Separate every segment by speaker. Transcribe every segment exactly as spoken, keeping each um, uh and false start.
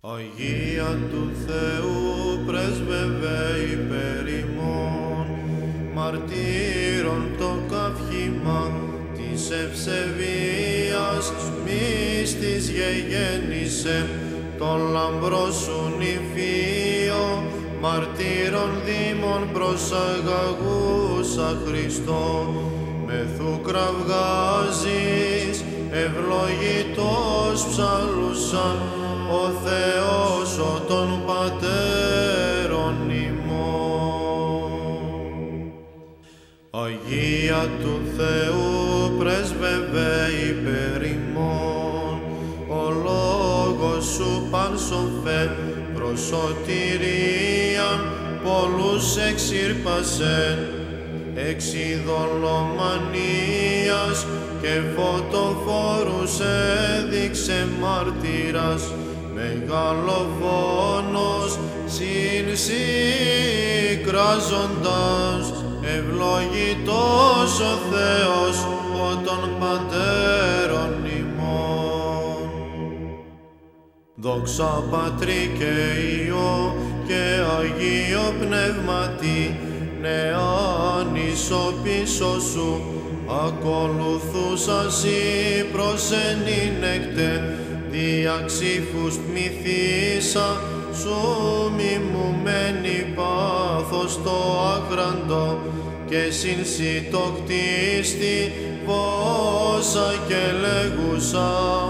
Speaker 1: Αγία του Θεού πρέσβευε υπέρ ημών, μαρτύρων το καύχημα της ευσεβίας μύστης γεγέννησε, τον λαμπρό σου νηφίο, μαρτύρων δήμων προσαγαγούσα Χριστό, μεθού κραυγάζεις, ευλογητός ψαλούσαν, ο Θεός ο των πατέρων ημών. Αγία του Θεού πρέσβευε υπέρ ημών, ο λόγος σου παν σοφέ προς σωτηρίαν πολλούς εξήρπασεν, εξ ειδωλομανίας και φωτοφόρους έδειξε μάρτυρας, μεγαλοφόνος συνσυκράζοντας, ευλογητός ο Θεός ο των πατέρων ημών. Δόξα Πατρί και Υιό και Αγίο Πνεύματι, νεάν ίσο πίσω σου, ακολουθούσας ή προσενήνεκτε, διαξήφους μυθίσα, σου μιμουμένη πάθος το άχραντο, και συνσύ το κτίστη βόσα και λέγουσα,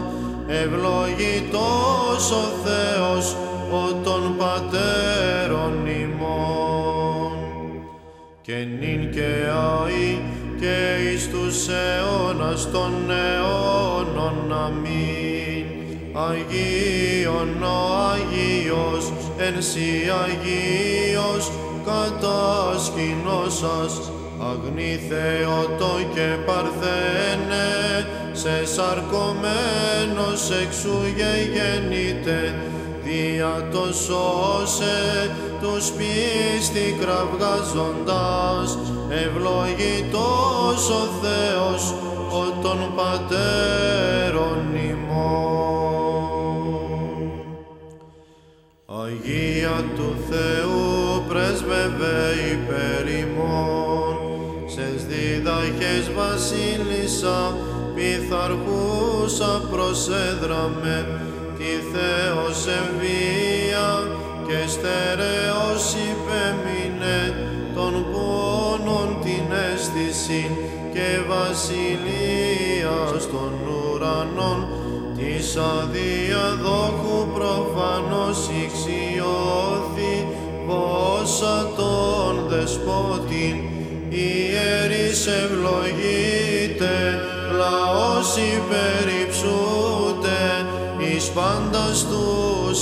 Speaker 1: ευλογητός ο Θεός ο των πατέρων ημών. Και νυν και αεί και εις τους αιώνας των αιώνων. Αμήν. Αγίον ο Αγίος, εν σοι Αγίος, κατασκηνώσας, αγνή Θεότο και Παρθένε, σε σαρκωμένος εξού γεγεννήτε, δια το σώσε τους πίστη κραυγάζοντας, ευλογητός ο Θεός ο των πατέρων ημών. Αγία του Θεού πρέσβευε υπέρ ημών, σες δίδαχες βασίλισσα, πειθαρχούσα προσέδραμε, τη Θεός εμβία και στερεός υπέμεινε, των πόνων την αίσθηση και βασιλείας των ουρανών, της αδιαδόχου προφανώς ηξιώθη, βόσα τον δεσπότην, ιερείς ευλογείτε, λαός υπερυψούτε, εις πάντας τους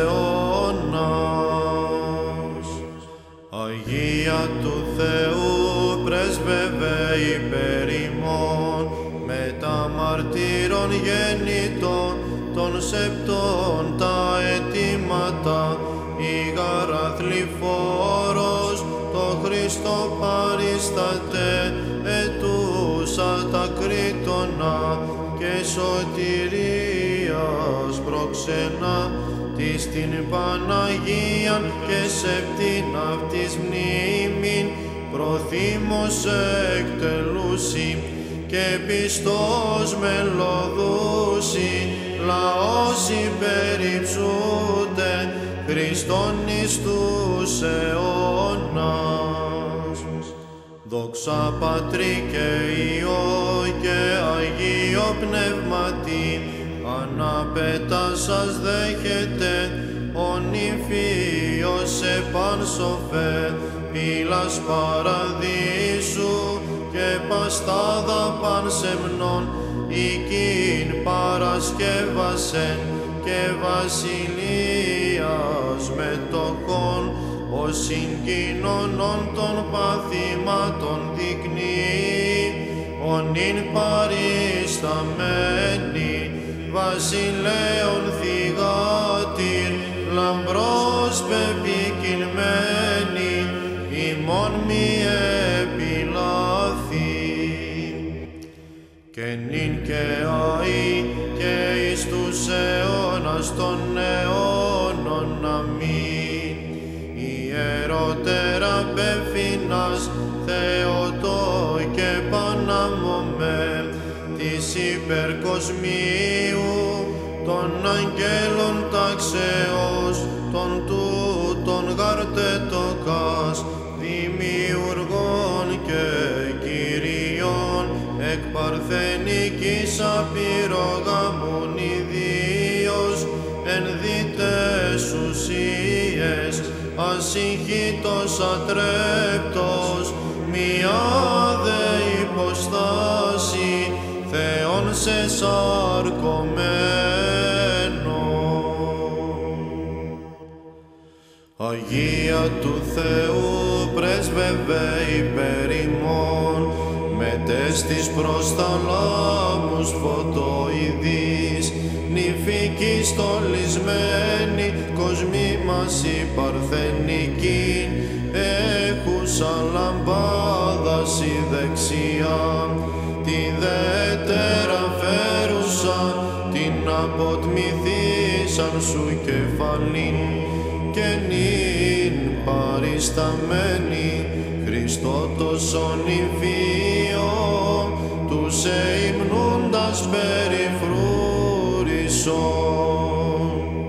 Speaker 1: αιώνας. Αγία του Θεού πρέσβευε υπέρ ημών, μετά μαρτύρων γεννητών, των σεπτών τα αιτήματα, ήγαρα θλιφόρος, το Χριστό παρίσταται, ετούσα τα κρίτωνα και σωτηρίας προξενά, της την Παναγίαν και σεπτήν αυτής μνήμην προθύμως εκτελούσι, και πιστός μελωδούσι, λαός υπερυψούτε, Χριστόν εις τους αιώνας. Δόξα Πατρί και Υιό και Αγίο Πνεύματι, αναπέτα σας δέχεται, ο νηφίος επάνσοφε, πύλας παραδείσου και παστάδα πανσεμνών, οίκην παρασκεύασεν και βασιλείας μετοχών, ως συγκοινωνών των παθημάτων δεικνύει, ονειν παρισταμένη, βασιλέων θυγάτηρ, λαμπρός πεπικινμένη, ημών μη επιλάθη. Και νυν και αεί και εις τους αιώνας των αιώνων. αιώνων. Αμήν. Ιερότερα πεφυνάς, Θεοτό και Παναμωμέ, της υπερκοσμίου, των αγγέλων ταξεώς, των τούτων γαρτετοκάς, δημιουργών και Κυριών, εκ παρθενικής απειρογαμούν ιδίως, εν διτές ουσίες, ασυγχύτως ατρέπτος, μία δε υποστάση, Θεόν σε σαρκωμένο. Αγία του Θεού πρέσβευε υπέρ ημών, μετές της προς θαλάμους φωτοειδείς, νηφική στολισμένη, κοσμή μας η παρθενική, έχουσα λαμπάδα η δεξιά, τη δέτερα φέρουσα, την αποτμηθήσαν σου κεφαλήν, και νυν παρισταμένη, Χριστό το σονηφίο, τους εϊμνούντας περιφρούρησον.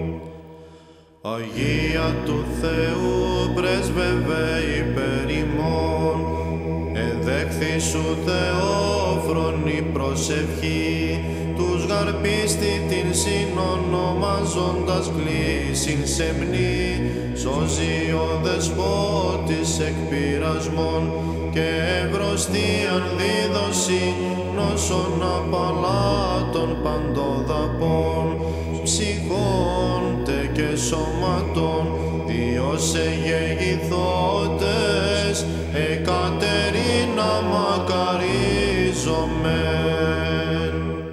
Speaker 1: Αγία του Θεού πρέσβευε υπέρ ημών, εδέχθη σου Θεόφρονη προσευχή, τους γαρπίστη την συνονομαζόντας κλήσιν σεμνή, σώζει ο δεσπότης εκ πειρασμών και ευρωστίαν δίδωση νόσων απαλάτων παντοδαπών, ψυχών τε και σώματων, Διός εγεγηθότες, Εκατερίνα μακαρίζομεν.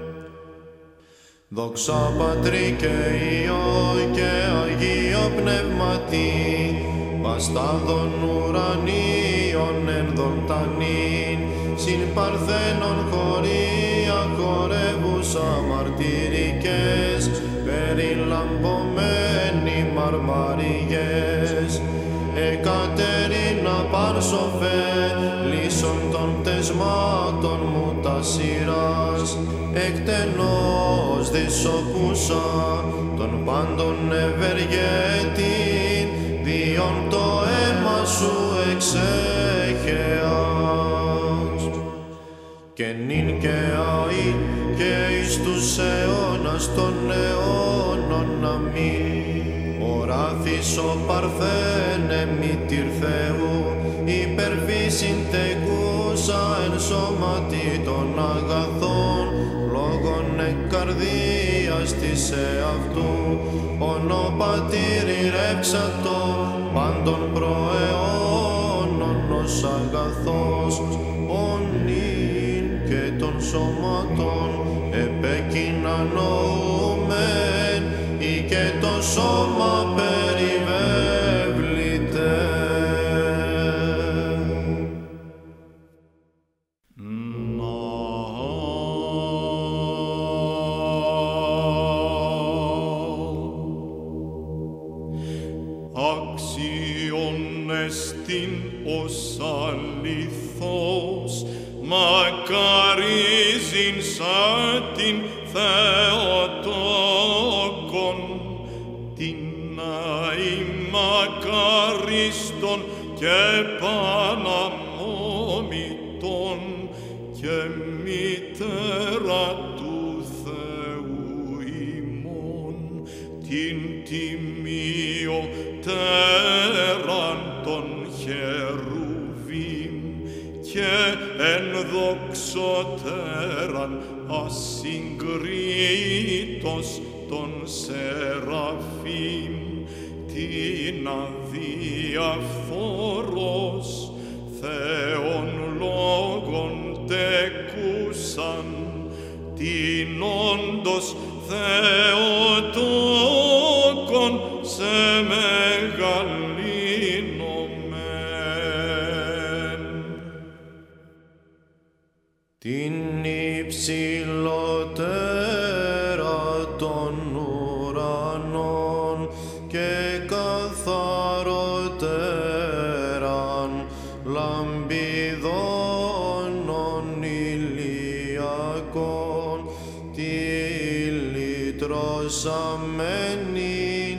Speaker 1: Δόξα Πατρί και Υιό και Αγίο Πνεύματι, βαστάδων ουρανίων ενδοκτανήν, συν παρθένων χωρία χορεύουσα μαρτυρικές, περιλαμβωμένοι μαρμαριές. Εκατερίνα Πάρσοφε, λύσον των πτεσμάτων μου τα σειράς, εκτενώς δυσοπούσα των πάντων ευεργέτην, διόν το αίμα σου εξέχεας. Και νυν και αεί και εις τους αιώνας των αιώνων. Αμήν. Οράθης ο παρθένε μητήρ Θεού, υπερφύσιν τεκούσα εν σώματι των αγαθών, λόγων εκ καρδίας της εαυτού, ονο πατήρι ρεύξατο πάντων προαιώνων ως αγαθός, ονειν και των σώματων επεκοινανοούμεν, ή και το σώμα περιβέβληται.
Speaker 2: Άξιον εστιν ως αληθώς, μακαρίζειν σαν την Θεοτόκον, την αημακαρίστον και παναμόμητον και μητέρα του Θεού ημών, την τιμιωτέραν των χερουβίμ και ενδοξωτέραν ασυγκρίτως των σεραφείμ, την αδιαφορός Θεόν λόγων τεκούσαν, την όντως Θεοτόκον σε μεγαλύνομεν.
Speaker 1: Την υψηλότερα των ουρανών και καθαρότεραν λαμπιδόνων ηλιακών, τη λυτρωσαμένη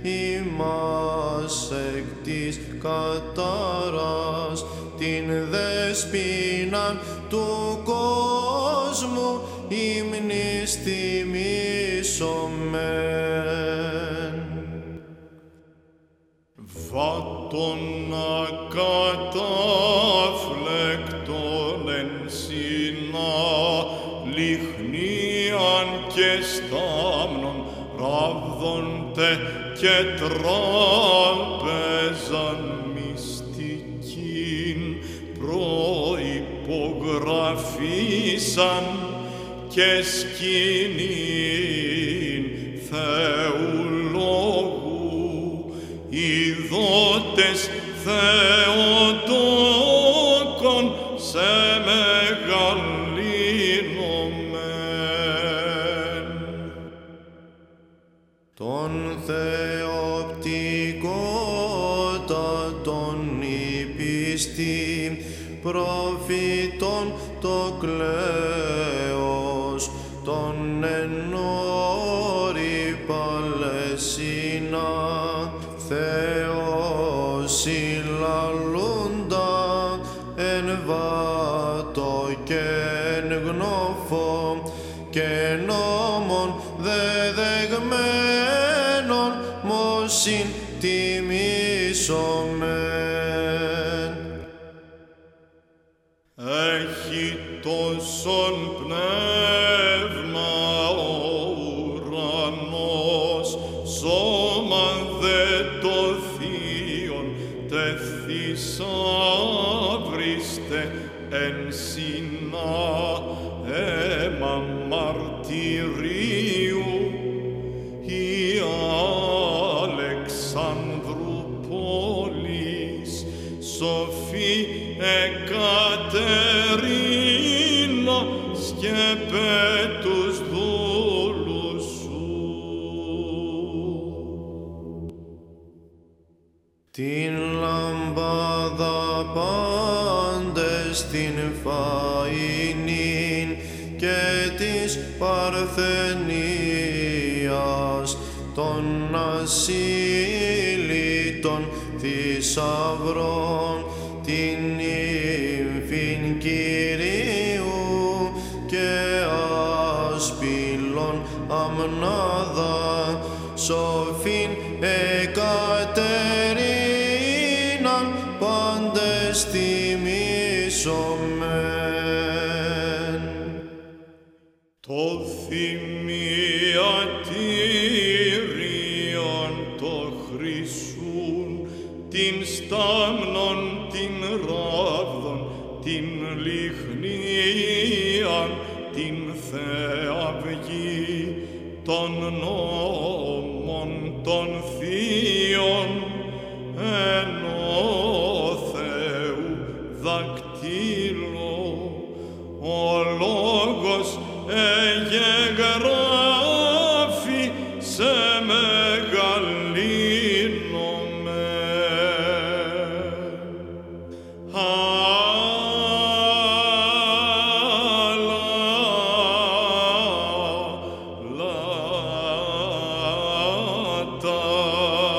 Speaker 1: ημάς εκ της κατάρας, την δεσποίναν του κόσμου ύμνης τιμήσομεν.
Speaker 2: Βάτων ακατάφλεκτον εν συνά, λιχνίαν και στάμνων, ράβδοντε και τράπεζαν μυστικήν, προϋπογραφήσαν και σκηνήν Θεού λόγου, ειδότες Θεοτόκον σε μεγαλύνομεν.
Speaker 1: Τον θεοπτικότατον υπιστήν προφήτων το κλαίος, τον ενόρη Παλαισίνα, Θεός συλλαλούντα εν βάτο και εν γνώφο και νόμων δεδεγμένων μόσιν τιμήσομεν.
Speaker 2: Έχει τόσον πνεύμα ο ουρανός, σώμαν δε το θείον τεθυσάβριστε εν συνά, αίμα μαρτυρίου η Αλεξανδρού πόλης, σοφή Εκατερίνα, σκεπέ τους δούλους σου.
Speaker 1: Την λαμπάδα πάντες την φαΐνην και της Παρθενίας, των ασύλλητων θησαυρών, την ύμφην Κυρίου και άσπυλον αμνάδα, σοφήν Εκατερίναν πάντες τιμήσομεν.
Speaker 2: Το θυμιατήριον το χρυσούν, την στάμνον, την ράβδον, την λιχνίαν, την θεαυγή, των νόμων των θείων, εν ο Θεού δακτύλο, ο λόγος εγγράφει σε μεγαλύνομεν. Αλλά λάτα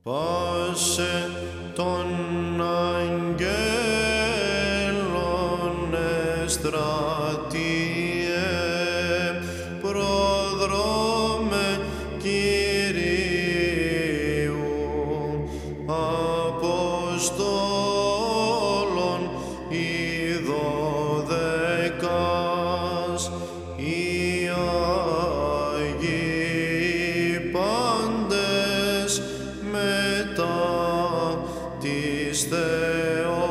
Speaker 1: Πάσε των αγγέλων εστρατείε, προδρόμε Κυρίου, Αποστόλων οι δώδεκας, οι Άγιοι πάντες μετά της Θεός.